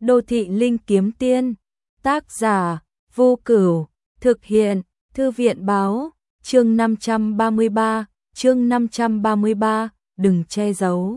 Đô thị linh kiếm tiên, tác giả, Vô Cửu, thực hiện, Thư viện báo, chương 533, đừng che giấu.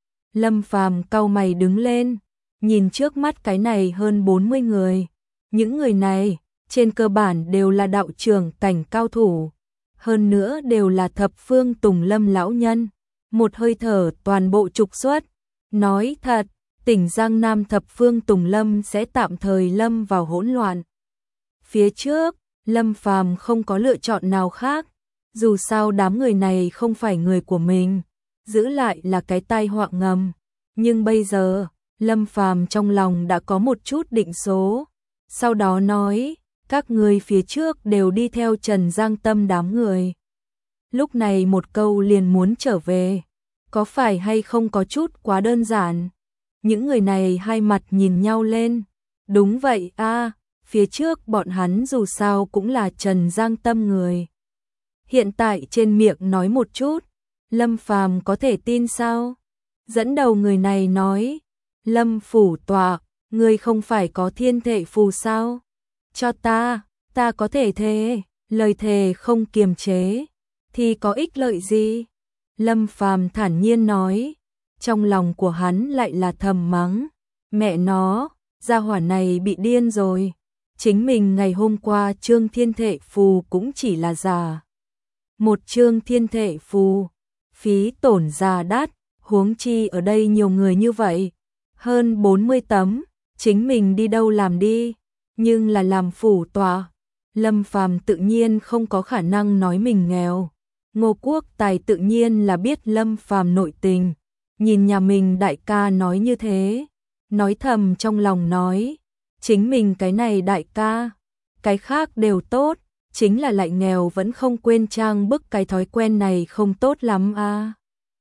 Lâm Phàm cau mày đứng lên, nhìn trước mắt cái này hơn 40 người. Những người này, trên cơ bản đều là đạo trưởng cảnh cao thủ, hơn nữa đều là thập phương Tùng Lâm lão nhân, một hơi thở toàn bộ trục xuất. Nói thật, tỉnh Giang Nam thập phương Tùng Lâm sẽ tạm thời lâm vào hỗn loạn. Phía trước, Lâm Phàm không có lựa chọn nào khác, dù sao đám người này không phải người của mình, giữ lại là cái tai họa ngầm. Nhưng bây giờ, Lâm Phàm trong lòng đã có một chút định số. Sau đó nói, các người phía trước đều đi theo Trần Giang Tâm đám người. Lúc này một câu liền muốn trở về, có phải hay không có chút quá đơn giản? Những người này hai mặt nhìn nhau lên. Đúng vậy a, phía trước bọn hắn dù sao cũng là Trần Giang Tâm người. Hiện tại trên miệng nói một chút, Lâm Phàm có thể tin sao? Dẫn đầu người này nói, Lâm phủ tọa, ngươi không phải có thiên thệ phù sao? Cho ta có thể thề, lời thề không kiềm chế, thì có ích lợi gì? Lâm Phàm thản nhiên nói, trong lòng của hắn lại là thầm mắng, mẹ nó, gia hỏa này bị điên rồi. Chính mình ngày hôm qua trương thiên thệ phù cũng chỉ là giả. Một trương thiên thệ phù, phí tổn già đắt, huống chi ở đây nhiều người như vậy. Hơn 40 tấm, chính mình đi đâu làm đi, nhưng là làm phủ tọa. Lâm Phàm tự nhiên không có khả năng nói mình nghèo. Ngô Quốc Tài tự nhiên là biết Lâm Phàm nội tình, nhìn nhà mình đại ca nói như thế, nói thầm trong lòng nói, chính mình cái này đại ca, cái khác đều tốt, chính là lại nghèo vẫn không quên trang bức, cái thói quen này không tốt lắm a.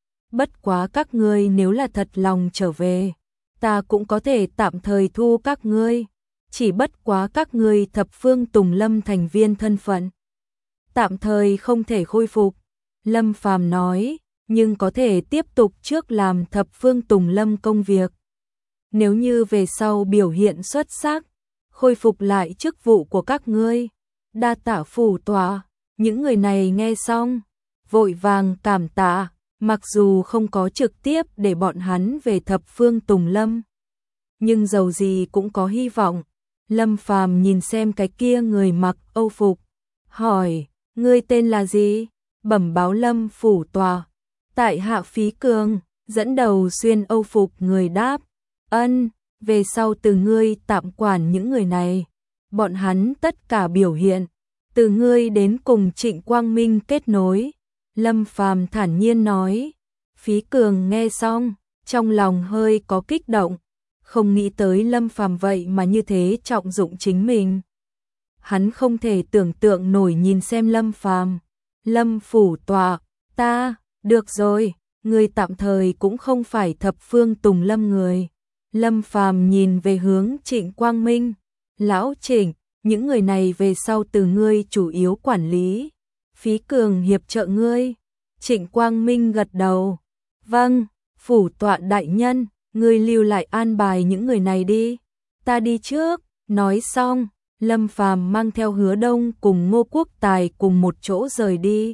Bất quá các ngươi nếu là thật lòng trở về, ta cũng có thể tạm thời thu các ngươi, chỉ bất quá các ngươi thập phương Tùng Lâm thành viên thân phận tạm thời không thể khôi phục. Lâm Phàm nói, nhưng có thể tiếp tục trước làm thập phương Tùng Lâm công việc. Nếu như về sau biểu hiện xuất sắc, khôi phục lại chức vụ của các ngươi, đa tạ phủ tọa. Những người này nghe xong, vội vàng cảm tạ, mặc dù không có trực tiếp để bọn hắn về thập phương Tùng Lâm, nhưng dầu gì cũng có hy vọng. Lâm Phàm nhìn xem cái kia người mặc Âu phục, hỏi, ngươi tên là gì? Bẩm báo Lâm phủ tọa, tại hạ Phí Cường. Dẫn đầu xuyên Âu phục người đáp, ân, về sau từ ngươi tạm quản những người này, bọn hắn tất cả biểu hiện, từ ngươi đến cùng Trịnh Quang Minh kết nối. Lâm Phàm thản nhiên nói. Phí Cường nghe xong, trong lòng hơi có kích động, không nghĩ tới Lâm Phàm vậy mà như thế trọng dụng chính mình. Hắn không thể tưởng tượng nổi nhìn xem Lâm Phàm. Lâm phủ tọa, được rồi, người tạm thời cũng không phải thập phương Tùng Lâm người. Lâm Phàm nhìn về hướng Trịnh Quang Minh, lão Trịnh, những người này về sau từ ngươi chủ yếu quản lý, Phí Cường hiệp trợ ngươi. Trịnh Quang Minh gật đầu, vâng, phủ tọa đại nhân, ngươi lưu lại an bài những người này đi, ta đi trước. Nói xong, Lâm Phàm mang theo Hứa Đông cùng Ngô Quốc Tài cùng một chỗ rời đi.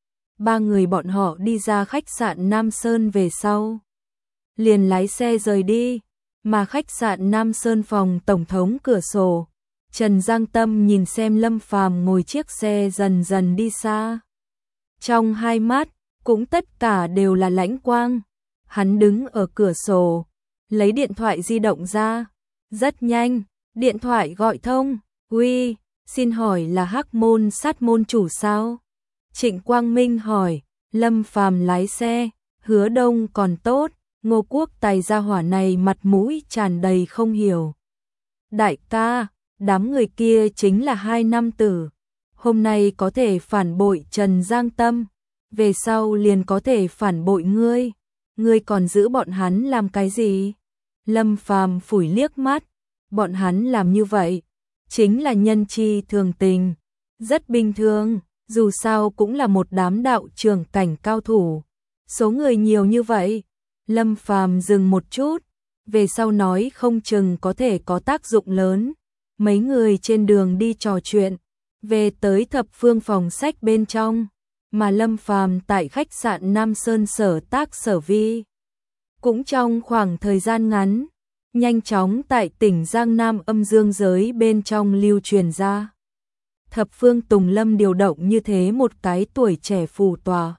Ba người bọn họ đi ra khách sạn Nam Sơn về sau, liền lái xe rời đi, mà khách sạn Nam Sơn phòng tổng thống cửa sổ, Trần Giang Tâm nhìn xem Lâm Phàm ngồi chiếc xe dần dần đi xa. Trong hai mắt, cũng tất cả đều là lãnh quang. Hắn đứng ở cửa sổ, lấy điện thoại di động ra. Rất nhanh, điện thoại gọi thông. Uy, xin hỏi là Hắc Môn Sát môn chủ sao? Trịnh Quang Minh hỏi. Lâm Phàm lái xe. Hứa Đông còn tốt, Ngô Quốc Tài gia hỏa này mặt mũi tràn đầy không hiểu. Đại ca, đám người kia chính là hai nam tử, hôm nay có thể phản bội Trần Giang Tâm, về sau liền có thể phản bội ngươi. Ngươi còn giữ bọn hắn làm cái gì? Lâm Phàm phủi liếc mắt, bọn hắn làm như vậy chính là nhân chi thường tình, rất bình thường, dù sao cũng là một đám đạo trưởng cảnh cao thủ, số người nhiều như vậy. Lâm Phàm dừng một chút, về sau nói không chừng có thể có tác dụng lớn. Mấy người trên đường đi trò chuyện, về tới thập phương phòng sách bên trong, mà Lâm Phàm tại khách sạn Nam Sơn sở tác sở vi. Cũng trong khoảng thời gian ngắn, nhanh chóng tại tỉnh Giang Nam âm dương giới bên trong lưu truyền ra. Thập phương Tùng Lâm điều động như thế một cái tuổi trẻ phù tòa.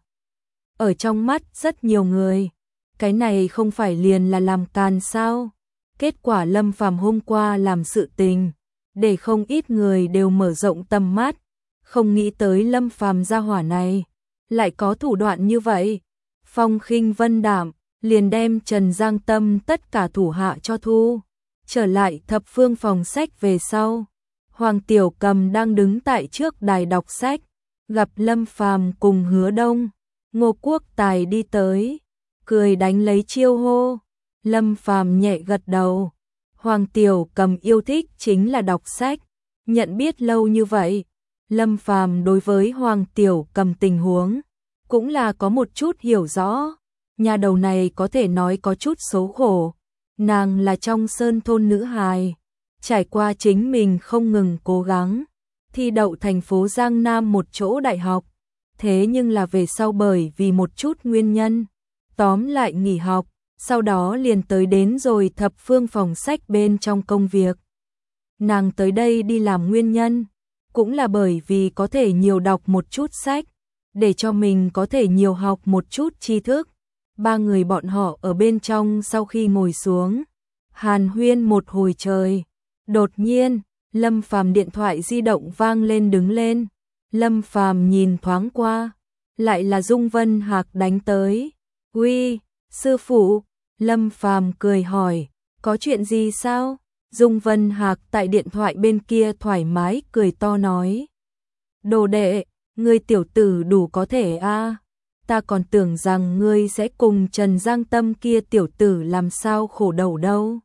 Ở trong mắt rất nhiều người, cái này không phải liền là làm càn sao? Kết quả Lâm Phàm hôm qua làm sự tình, để không ít người đều mở rộng tầm mắt, không nghĩ tới Lâm Phàm gia hỏa này lại có thủ đoạn như vậy. Phong khinh vân đạm, liền đem Trần Giang Tâm tất cả thủ hạ cho thu. Trở lại thập phương phòng sách về sau, Hoàng Tiểu Cầm đang đứng tại trước đài đọc sách, gặp Lâm Phàm cùng Hứa Đông, Ngô Quốc Tài đi tới, cười đánh lấy chiêu hô. Lâm Phàm nhẹ gật đầu. Hoàng Tiểu Cầm yêu thích chính là đọc sách, nhận biết lâu như vậy, Lâm Phàm đối với Hoàng Tiểu Cầm tình huống cũng là có một chút hiểu rõ. Nhà đầu này có thể nói có chút xấu khổ, nàng là trong sơn thôn nữ hài, trải qua chính mình không ngừng cố gắng, thi đậu thành phố Giang Nam một chỗ đại học, thế nhưng là về sau bởi vì một chút nguyên nhân, tóm lại nghỉ học, sau đó liền tới đến rồi thập phương phòng sách bên trong công việc. Nàng tới đây đi làm nguyên nhân, cũng là bởi vì có thể nhiều đọc một chút sách, để cho mình có thể nhiều học một chút tri thức. Ba người bọn họ ở bên trong sau khi ngồi xuống, hàn huyên một hồi trời. Đột nhiên, Lâm Phàm điện thoại di động vang lên đứng lên. Lâm Phàm nhìn thoáng qua, lại là Dung Vân Hạc đánh tới. "Uy, sư phụ." Lâm Phàm cười hỏi, "Có chuyện gì sao?" Dung Vân Hạc tại điện thoại bên kia thoải mái cười to nói, "Đồ đệ, ngươi tiểu tử đủ có thể a. Ta còn tưởng rằng ngươi sẽ cùng Trần Giang Tâm kia tiểu tử làm sao khổ đầu đâu.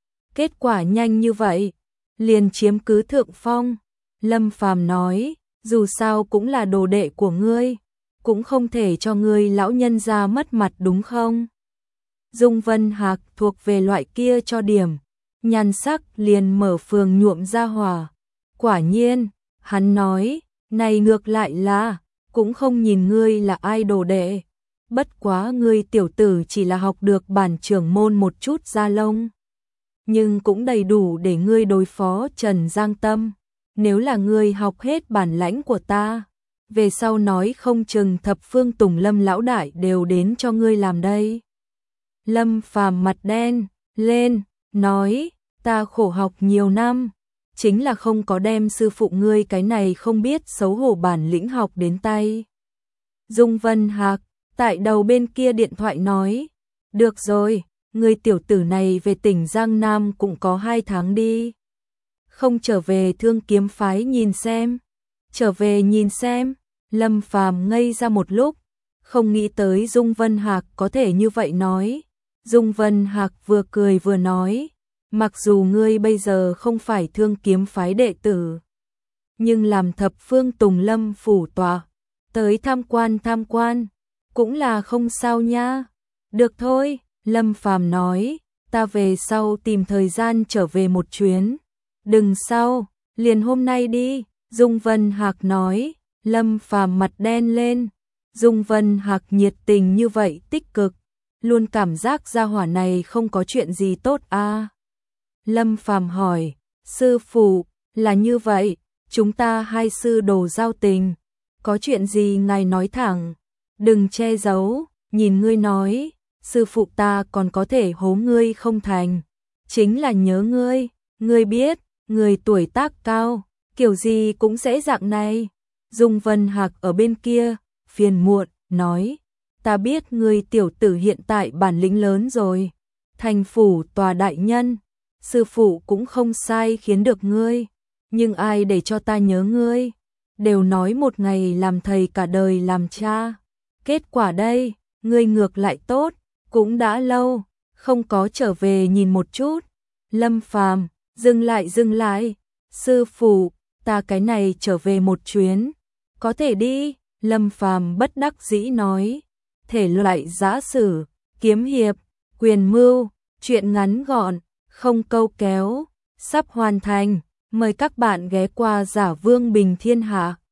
Kết quả nhanh như vậy, liền chiếm cứ thượng phong." Lâm Phàm nói, "Dù sao cũng là đồ đệ của ngươi, cũng không thể cho ngươi lão nhân gia mất mặt đúng không?" Dung Vân Hạc thuộc về loại kia cho điểm, nhan sắc liền mở phường nhuộm ra hỏa. Quả nhiên, hắn nói, "Này ngược lại là, cũng không nhìn ngươi là ai đồ đệ. Bất quá ngươi tiểu tử chỉ là học được bản trưởng môn một chút da lông, nhưng cũng đầy đủ để ngươi đối phó Trần Giang Tâm. Nếu là ngươi học hết bản lãnh của ta, về sau nói không chừng thập phương Tùng Lâm lão đại đều đến cho ngươi làm đây." Lâm Phàm mặt đen lên, nói, "Ta khổ học nhiều năm, chính là không có đem sư phụ ngươi cái này không biết xấu hổ bản lĩnh học đến tay." Dung Vân Hạc tại đầu bên kia điện thoại nói, "Được rồi, ngươi tiểu tử này về tỉnh Giang Nam cũng có 2 tháng đi. Không trở về Thương Kiếm phái nhìn xem." "Trở về nhìn xem." Lâm Phàm ngây ra một lúc, không nghĩ tới Dung Vân Hạc có thể như vậy nói. Dung Vân Hạc vừa cười vừa nói, "Mặc dù ngươi bây giờ không phải Thương Kiếm phái đệ tử, nhưng làm thập phương Tùng Lâm phủ tọa, tới tham quan, cũng là không sao nha." "Được thôi." Lâm Phàm nói, "Ta về sau tìm thời gian trở về một chuyến." "Đừng sau, liền hôm nay đi." Dung Vân Hạc nói. Lâm Phàm mặt đen lên. Dung Vân Hạc nhiệt tình như vậy tích cực, luôn cảm giác gia hỏa này không có chuyện gì tốt a. Lâm Phàm hỏi, "Sư phụ, là như vậy, chúng ta hai sư đồ giao tình, có chuyện gì ngài nói thẳng, đừng che giấu, nhìn ngươi nói, sư phụ ta còn có thể hố ngươi không thành, chính là nhớ ngươi, ngươi biết, người tuổi tác cao, kiểu gì cũng sẽ dạng này." Dung Vân Hạc ở bên kia, phiền muộn, nói, "Ta biết ngươi tiểu tử hiện tại bản lĩnh lớn rồi, thành phủ tòa đại nhân, sư phụ cũng không sai khiến được ngươi, nhưng ai để cho ta nhớ ngươi, đều nói một ngày làm thầy cả đời làm cha. Kết quả đây, ngươi ngược lại tốt, cũng đã lâu, không có trở về nhìn một chút." Lâm Phàm dừng lại, "Sư phụ, ta cái này trở về một chuyến, có thể đi." Lâm Phàm bất đắc dĩ nói, "Thể loại giã sử, kiếm hiệp, quyền mưu, Chuyện ngắn gọn, không câu kéo, sắp hoàn thành. Mời các bạn ghé qua Giả Vương Bình Thiên Hạ.